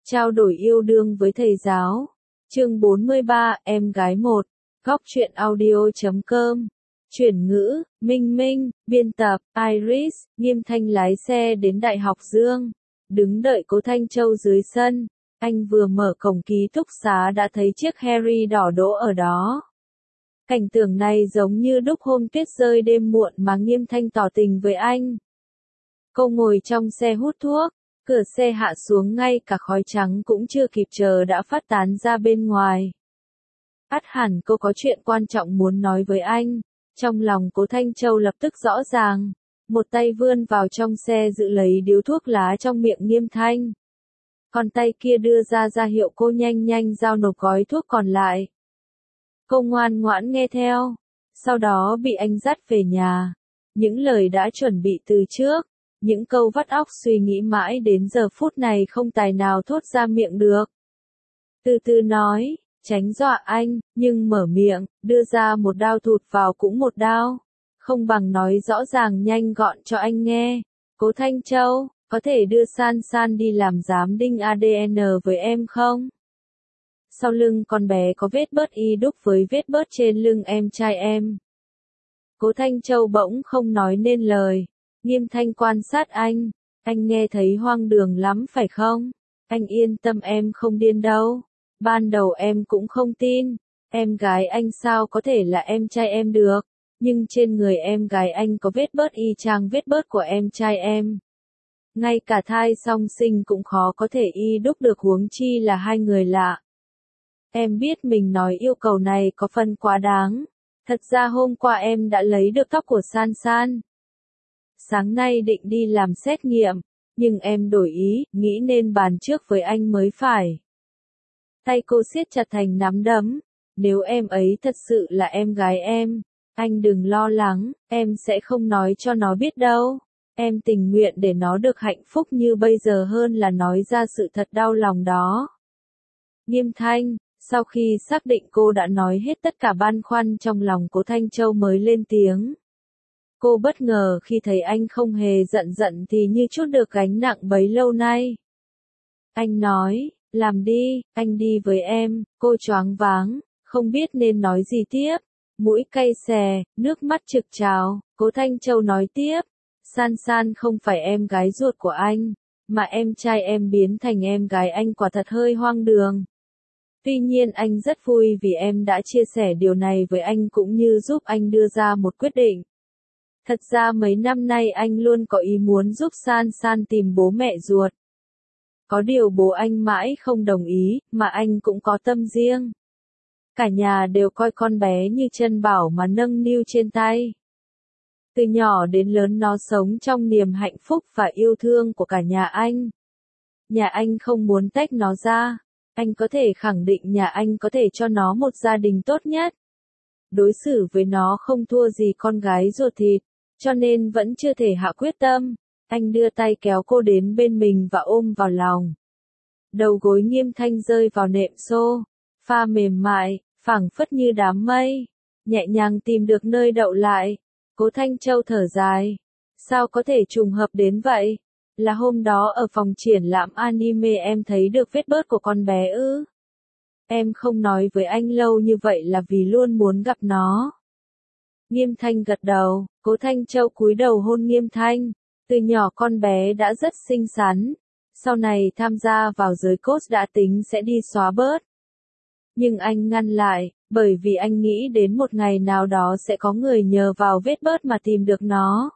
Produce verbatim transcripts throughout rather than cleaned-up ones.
Trao đổi yêu đương với thầy giáo. Chương bốn mươi ba, em gái một. Góc truyện audio chấm com. Chuyển ngữ, Minh Minh, biên tập, Iris, Nghiêm Thanh lái xe đến Đại học Dương. Đứng đợi Cố Thanh Châu dưới sân. Anh vừa mở cổng ký túc xá đã thấy chiếc Harry đỏ đỗ ở đó. Cảnh tượng này giống như đúc hôm tuyết rơi đêm muộn mà Nghiêm Thanh tỏ tình với anh. Cô ngồi trong xe hút thuốc. Cửa xe hạ xuống ngay cả khói trắng cũng chưa kịp chờ đã phát tán ra bên ngoài. Ắt hẳn cô có chuyện quan trọng muốn nói với anh. Trong lòng Cố Thanh Châu lập tức rõ ràng. Một tay vươn vào trong xe giữ lấy điếu thuốc lá trong miệng Nghiêm Thanh. Còn tay kia đưa ra ra hiệu cô nhanh nhanh giao nộp gói thuốc còn lại. Cô ngoan ngoãn nghe theo. Sau đó bị anh dắt về nhà. Những lời đã chuẩn bị từ trước. Những câu vắt óc suy nghĩ mãi đến giờ phút này không tài nào thốt ra miệng được. Từ từ nói, tránh dọa anh, nhưng mở miệng, đưa ra một đao thụt vào cũng một đao. Không bằng nói rõ ràng nhanh gọn cho anh nghe. Cố Thanh Châu, có thể đưa San San đi làm giám định a đê en với em không? Sau lưng con bé có vết bớt y đúc với vết bớt trên lưng em trai em. Cố Thanh Châu bỗng không nói nên lời. Nghiêm Thanh quan sát anh, anh nghe thấy hoang đường lắm phải không? Anh yên tâm em không điên đâu. Ban đầu em cũng không tin, em gái anh sao có thể là em trai em được, nhưng trên người em gái anh có vết bớt y chang vết bớt của em trai em. Ngay cả thai song sinh cũng khó có thể y đúc được huống chi là hai người lạ. Em biết mình nói yêu cầu này có phần quá đáng, thật ra hôm qua em đã lấy được tóc của San San. Sáng nay định đi làm xét nghiệm, nhưng em đổi ý, nghĩ nên bàn trước với anh mới phải. Tay cô siết chặt thành nắm đấm. Nếu em ấy thật sự là em gái em, anh đừng lo lắng, em sẽ không nói cho nó biết đâu. Em tình nguyện để nó được hạnh phúc như bây giờ hơn là nói ra sự thật đau lòng đó. Nghiêm Thanh, sau khi xác định cô đã nói hết tất cả băn khoăn trong lòng Cố Thanh Châu mới lên tiếng. Cô bất ngờ khi thấy anh không hề giận giận thì như chút được gánh nặng bấy lâu nay. Anh nói, làm đi, anh đi với em. Cô choáng váng, không biết nên nói gì tiếp. Mũi cay xè, nước mắt trực trào. Cố Thanh Châu nói tiếp, San San không phải em gái ruột của anh, mà em trai em biến thành em gái anh quả thật hơi hoang đường. Tuy nhiên anh rất vui vì em đã chia sẻ điều này với anh cũng như giúp anh đưa ra một quyết định. Thật ra mấy năm nay anh luôn có ý muốn giúp San San tìm bố mẹ ruột. Có điều bố anh mãi không đồng ý, mà anh cũng có tâm riêng. Cả nhà đều coi con bé như chân bảo mà nâng niu trên tay. Từ nhỏ đến lớn nó sống trong niềm hạnh phúc và yêu thương của cả nhà anh. Nhà anh không muốn tách nó ra. Anh có thể khẳng định nhà anh có thể cho nó một gia đình tốt nhất. Đối xử với nó không thua gì con gái ruột thịt. Cho nên vẫn chưa thể hạ quyết tâm. Anh đưa tay kéo cô đến bên mình và ôm vào lòng. Đầu gối Nghiêm Thanh rơi vào nệm xô. Pha mềm mại, phẳng phất như đám mây. Nhẹ nhàng tìm được nơi đậu lại. Cố Thanh Châu thở dài. Sao có thể trùng hợp đến vậy? Là hôm đó ở phòng triển lãm anime em thấy được vết bớt của con bé ư? Em không nói với anh lâu như vậy là vì luôn muốn gặp nó. Nghiêm Thanh gật đầu. Cố Thanh Châu cúi đầu hôn Nghiêm Thanh. Từ nhỏ con bé đã rất xinh xắn. Sau này tham gia vào giới cos đã tính sẽ đi xóa bớt. Nhưng anh ngăn lại, bởi vì anh nghĩ đến một ngày nào đó sẽ có người nhờ vào vết bớt mà tìm được nó.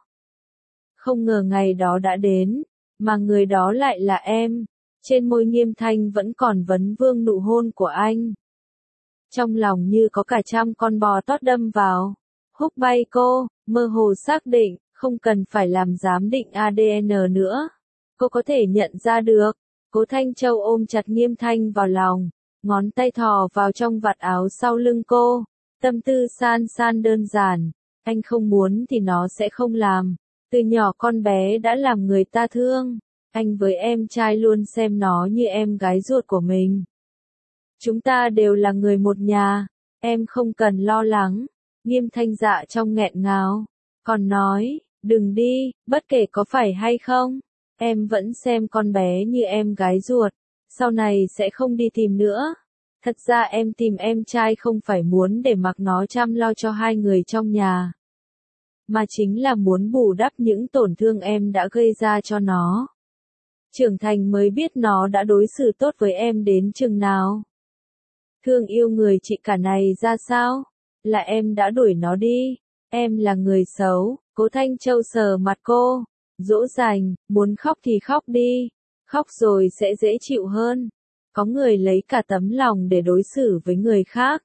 Không ngờ ngày đó đã đến, mà người đó lại là em. Trên môi Nghiêm Thanh vẫn còn vấn vương nụ hôn của anh. Trong lòng như có cả trăm con bò tót đâm vào. Húc bay cô, mơ hồ xác định, không cần phải làm giám định a đê en nữa. Cô có thể nhận ra được. Cố Thanh Châu ôm chặt Nghiêm Thanh vào lòng, ngón tay thò vào trong vạt áo sau lưng cô. Tâm tư San San đơn giản, anh không muốn thì nó sẽ không làm. Từ nhỏ con bé đã làm người ta thương. Anh với em trai luôn xem nó như em gái ruột của mình. Chúng ta đều là người một nhà, em không cần lo lắng. Nghiêm Thanh dạ trong nghẹn ngào, còn nói, đừng đi, bất kể có phải hay không, em vẫn xem con bé như em gái ruột. Sau này sẽ không đi tìm nữa. Thật ra em tìm em trai không phải muốn để mặc nó chăm lo cho hai người trong nhà, mà chính là muốn bù đắp những tổn thương em đã gây ra cho nó. Trưởng thành mới biết nó đã đối xử tốt với em đến chừng nào. Thương yêu người chị cả này ra sao? Là em đã đuổi nó đi. Em là người xấu. Cố Thanh Châu sờ mặt cô, dỗ dành, muốn khóc thì khóc đi. Khóc rồi sẽ dễ chịu hơn. Có người lấy cả tấm lòng để đối xử với người khác.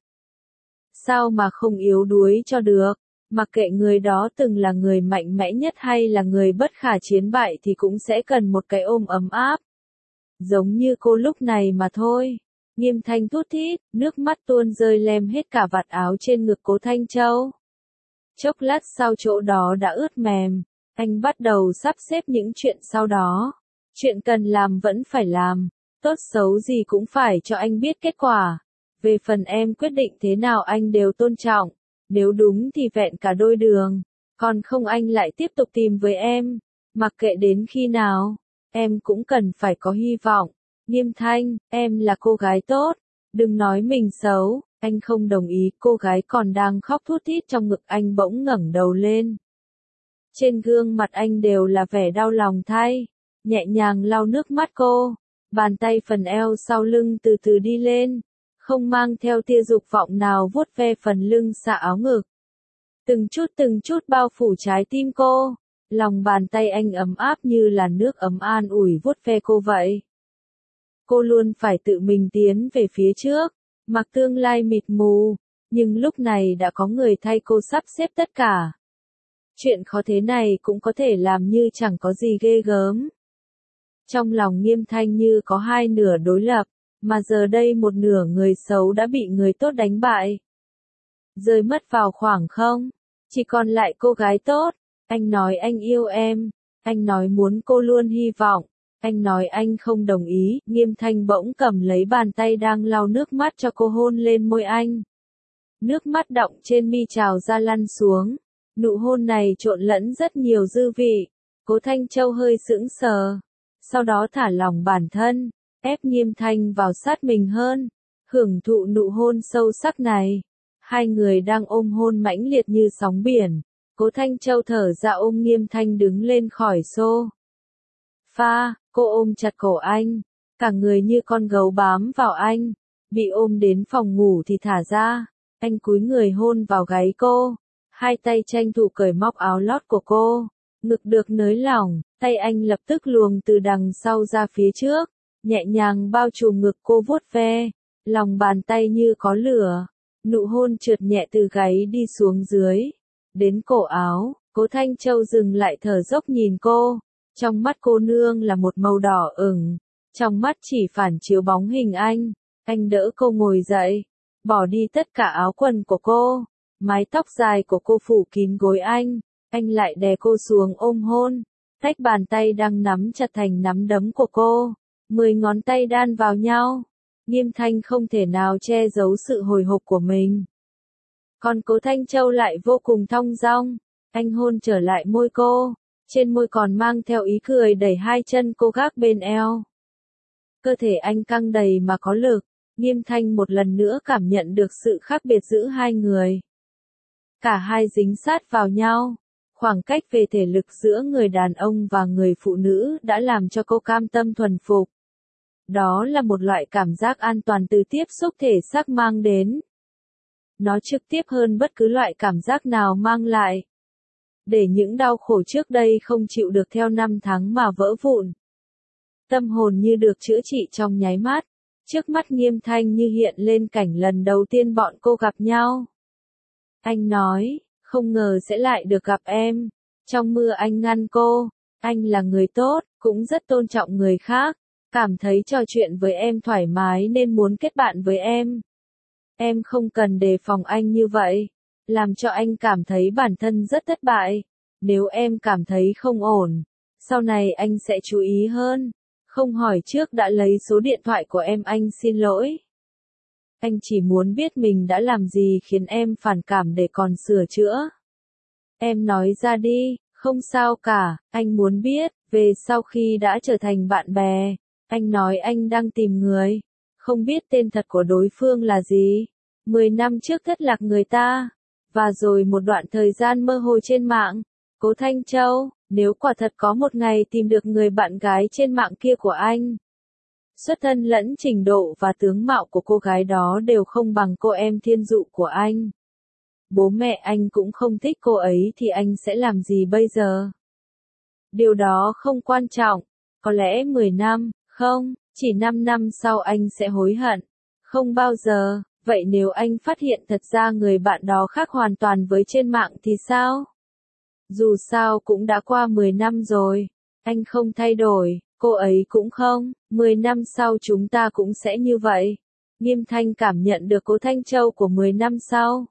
Sao mà không yếu đuối cho được? Mặc kệ người đó từng là người mạnh mẽ nhất hay là người bất khả chiến bại thì cũng sẽ cần một cái ôm ấm áp. Giống như cô lúc này mà thôi. Nghiêm Thanh thút thít, nước mắt tuôn rơi lem hết cả vạt áo trên ngực Cố Thanh Châu. Chốc lát sau chỗ đó đã ướt mềm, anh bắt đầu sắp xếp những chuyện sau đó. Chuyện cần làm vẫn phải làm, tốt xấu gì cũng phải cho anh biết kết quả. Về phần em quyết định thế nào anh đều tôn trọng, nếu đúng thì vẹn cả đôi đường, còn không anh lại tiếp tục tìm với em, mặc kệ đến khi nào, em cũng cần phải có hy vọng. Nghiêm Thanh, em là cô gái tốt, đừng nói mình xấu. Anh không đồng ý. Cô gái còn đang khóc thút thít trong ngực anh bỗng ngẩng đầu lên. Trên gương mặt anh đều là vẻ đau lòng thay, nhẹ nhàng lau nước mắt cô, bàn tay phần eo sau lưng từ từ đi lên, không mang theo tia dục vọng nào vuốt ve phần lưng xạ áo ngực. Từng chút từng chút bao phủ trái tim cô, lòng bàn tay anh ấm áp như là nước ấm an ủi vuốt ve cô vậy. Cô luôn phải tự mình tiến về phía trước, mặc tương lai mịt mù, nhưng lúc này đã có người thay cô sắp xếp tất cả. Chuyện khó thế này cũng có thể làm như chẳng có gì ghê gớm. Trong lòng Nghiêm Thanh như có hai nửa đối lập, mà giờ đây một nửa người xấu đã bị người tốt đánh bại. Rơi mất vào khoảng không, chỉ còn lại cô gái tốt. Anh nói anh yêu em, anh nói muốn cô luôn hy vọng. Anh nói anh không đồng ý. Nghiêm Thanh bỗng cầm lấy bàn tay đang lau nước mắt cho cô hôn lên môi anh. Nước mắt đọng trên mi trào ra lăn xuống. Nụ hôn này trộn lẫn rất nhiều dư vị. Cố Thanh Châu hơi sững sờ, sau đó thả lỏng bản thân, ép Nghiêm Thanh vào sát mình hơn, hưởng thụ nụ hôn sâu sắc này. Hai người đang ôm hôn mãnh liệt như sóng biển. Cố Thanh Châu thở ra ôm Nghiêm Thanh đứng lên khỏi xô pha, cô ôm chặt cổ anh, cả người như con gấu bám vào anh, bị ôm đến phòng ngủ thì thả ra, anh cúi người hôn vào gáy cô, hai tay tranh thủ cởi móc áo lót của cô, ngực được nới lỏng, tay anh lập tức luồng từ đằng sau ra phía trước, nhẹ nhàng bao trùm ngực cô vuốt ve, lòng bàn tay như có lửa, nụ hôn trượt nhẹ từ gáy đi xuống dưới, đến cổ áo. Cố Thanh Châu dừng lại thở dốc nhìn cô. Trong mắt cô nương là một màu đỏ ửng, trong mắt chỉ phản chiếu bóng hình anh. Anh đỡ cô ngồi dậy, bỏ đi tất cả áo quần của cô, mái tóc dài của cô phủ kín gối anh. Anh lại đè cô xuống ôm hôn, tách bàn tay đang nắm chặt thành nắm đấm của cô, mười ngón tay đan vào nhau. Nghiêm Thanh không thể nào che giấu sự hồi hộp của mình. Còn Cố Thanh Châu lại vô cùng thong dong, anh hôn trở lại môi cô. Trên môi còn mang theo ý cười đẩy hai chân cô gác bên eo. Cơ thể anh căng đầy mà có lực, Nghiêm Thanh một lần nữa cảm nhận được sự khác biệt giữa hai người. Cả hai dính sát vào nhau, khoảng cách về thể lực giữa người đàn ông và người phụ nữ đã làm cho cô cam tâm thuần phục. Đó là một loại cảm giác an toàn từ tiếp xúc thể xác mang đến. Nó trực tiếp hơn bất cứ loại cảm giác nào mang lại. Để những đau khổ trước đây không chịu được theo năm tháng mà vỡ vụn. Tâm hồn như được chữa trị trong nháy mắt. Trước mắt Nghiêm Thanh như hiện lên cảnh lần đầu tiên bọn cô gặp nhau. Anh nói, không ngờ sẽ lại được gặp em. Trong mưa anh ngăn cô. Anh là người tốt, cũng rất tôn trọng người khác. Cảm thấy trò chuyện với em thoải mái nên muốn kết bạn với em. Em không cần đề phòng anh như vậy. Làm cho anh cảm thấy bản thân rất thất bại. Nếu em cảm thấy không ổn, sau này anh sẽ chú ý hơn. Không hỏi trước đã lấy số điện thoại của em, anh xin lỗi. Anh chỉ muốn biết mình đã làm gì khiến em phản cảm để còn sửa chữa. Em nói ra đi, không sao cả, anh muốn biết, về sau khi đã trở thành bạn bè, Anh nói anh đang tìm người, không biết tên thật của đối phương là gì. Mười năm trước thất lạc người ta, và rồi một đoạn thời gian mơ hồ trên mạng. Cố Thanh Châu, nếu quả thật có một ngày tìm được người bạn gái trên mạng kia của anh, xuất thân lẫn trình độ và tướng mạo của cô gái đó đều không bằng cô em thiên dụ của anh. Bố mẹ anh cũng không thích cô ấy thì anh sẽ làm gì bây giờ? Điều đó không quan trọng, có lẽ mười năm, không, chỉ năm năm sau anh sẽ hối hận. Không bao giờ, vậy nếu anh phát hiện thật ra người bạn đó khác hoàn toàn với trên mạng thì sao? Dù sao cũng đã qua mười năm rồi, anh không thay đổi, cô ấy cũng không, mười năm sau chúng ta cũng sẽ như vậy. Nghiêm Thanh cảm nhận được Cố Thanh Châu của mười năm sau.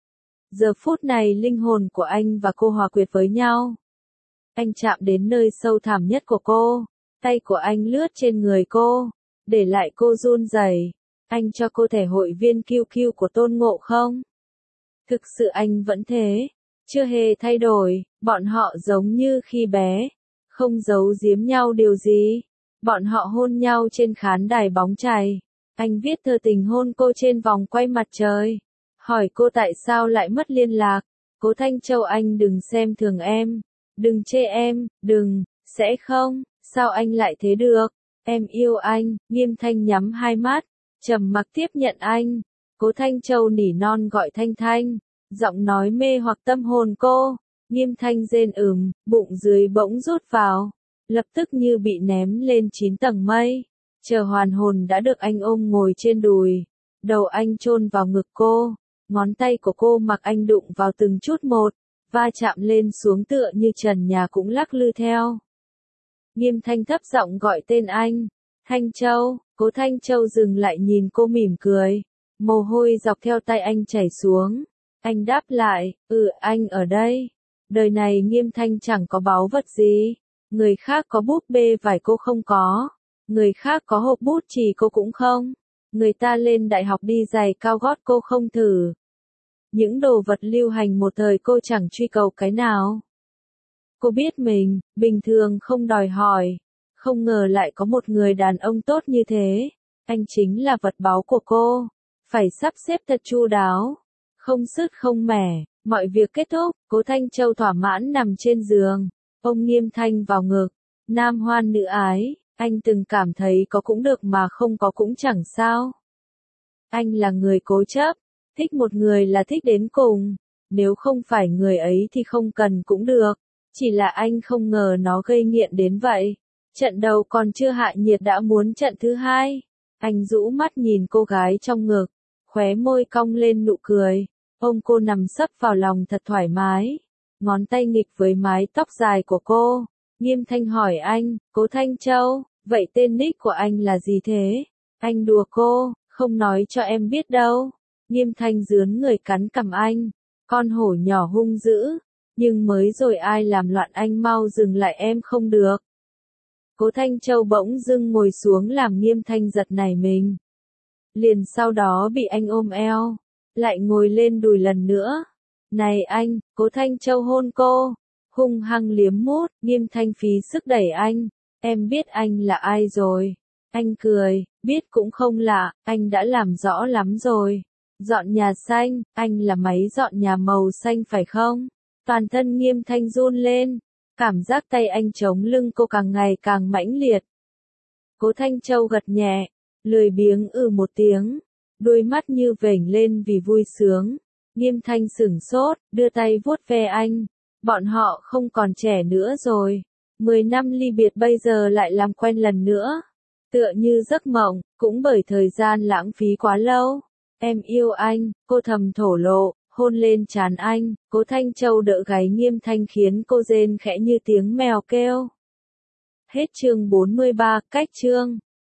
Giờ phút này linh hồn của anh và cô hòa quyệt với nhau. Anh chạm đến nơi sâu thẳm nhất của cô, tay của anh lướt trên người cô, để lại cô run rẩy. Anh cho cô thẻ hội viên Q Q của Tôn Ngộ không? Thực sự anh vẫn thế, chưa hề thay đổi, bọn họ giống như khi bé, không giấu giếm nhau điều gì. Bọn họ hôn nhau trên khán đài bóng chày. Anh viết thơ tình hôn cô trên vòng quay mặt trời. Hỏi cô tại sao lại mất liên lạc. Cố Thanh Châu, anh đừng xem thường em. Đừng chê em, đừng, sẽ không, sao anh lại thế được. Em yêu anh. Nghiêm Thanh nhắm hai mắt, trầm mặc tiếp nhận anh. Cố Thanh Châu nỉ non gọi Thanh Thanh, giọng nói mê hoặc tâm hồn cô. Nghiêm Thanh rên ừm, bụng dưới bỗng rút vào, lập tức như bị ném lên chín tầng mây. Chờ hoàn hồn đã được anh ôm ngồi trên đùi, đầu anh chôn vào ngực cô, ngón tay của cô mặc anh đụng vào từng chút một, va chạm lên xuống tựa như trần nhà cũng lắc lư theo. Nghiêm Thanh thấp giọng gọi tên anh, Thanh Châu. Cố Thanh Châu dừng lại nhìn cô mỉm cười, mồ hôi dọc theo tay anh chảy xuống. Anh đáp lại, ừ anh ở đây. Đời này Nghiêm Thanh chẳng có báu vật gì. Người khác có búp bê vải cô không có. Người khác có hộp bút chì cô cũng không. Người ta lên đại học đi giày cao gót cô không thử. Những đồ vật lưu hành một thời cô chẳng truy cầu cái nào. Cô biết mình, bình thường không đòi hỏi. Không ngờ lại có một người đàn ông tốt như thế. Anh chính là vật báu của cô. Phải sắp xếp thật chu đáo. Không sứt không mẻ. Mọi việc kết thúc, Cố Thanh Châu thỏa mãn nằm trên giường, ôm Nghiêm Thanh vào ngực. Nam hoan nữ ái, anh từng cảm thấy có cũng được mà không có cũng chẳng sao. Anh là người cố chấp, thích một người là thích đến cùng, nếu không phải người ấy thì không cần cũng được, chỉ là anh không ngờ nó gây nghiện đến vậy. Trận đầu còn chưa hạ nhiệt đã muốn trận thứ hai. Anh rũ mắt nhìn cô gái trong ngực, khóe môi cong lên nụ cười. Ôm cô nằm sấp vào lòng thật thoải mái, ngón tay nghịch với mái tóc dài của cô. Nghiêm Thanh hỏi anh, Cố Thanh Châu, vậy tên nick của anh là gì thế? Anh đùa cô, không nói cho em biết đâu. Nghiêm Thanh rướn người cắn cằm anh, con hổ nhỏ hung dữ, nhưng mới rồi ai làm loạn anh mau dừng lại em không được. Cố Thanh Châu bỗng dưng ngồi xuống làm Nghiêm Thanh giật nảy mình. Liền sau đó bị anh ôm eo, lại ngồi lên đùi lần nữa. Này anh, Cố Thanh Châu hôn cô, hung hăng liếm mút. Nghiêm Thanh phí sức đẩy anh, em biết anh là ai rồi. Anh cười, biết cũng không lạ, anh đã làm rõ lắm rồi. Dọn nhà xanh, anh là máy dọn nhà màu xanh phải không? Toàn thân Nghiêm Thanh run lên, cảm giác tay anh chống lưng cô càng ngày càng mãnh liệt. Cố Thanh Châu gật nhẹ, lười biếng ừ một tiếng. Đôi mắt như vểnh lên vì vui sướng. Nghiêm Thanh sửng sốt, đưa tay vuốt ve anh. Bọn họ không còn trẻ nữa rồi. Mười năm ly biệt bây giờ lại làm quen lần nữa. Tựa như giấc mộng, cũng bởi thời gian lãng phí quá lâu. Em yêu anh, cô thầm thổ lộ, hôn lên trán anh. Cố Thanh Châu đỡ gáy Nghiêm Thanh khiến cô rên khẽ như tiếng mèo kêu. Hết chương bốn mươi ba, cách chương.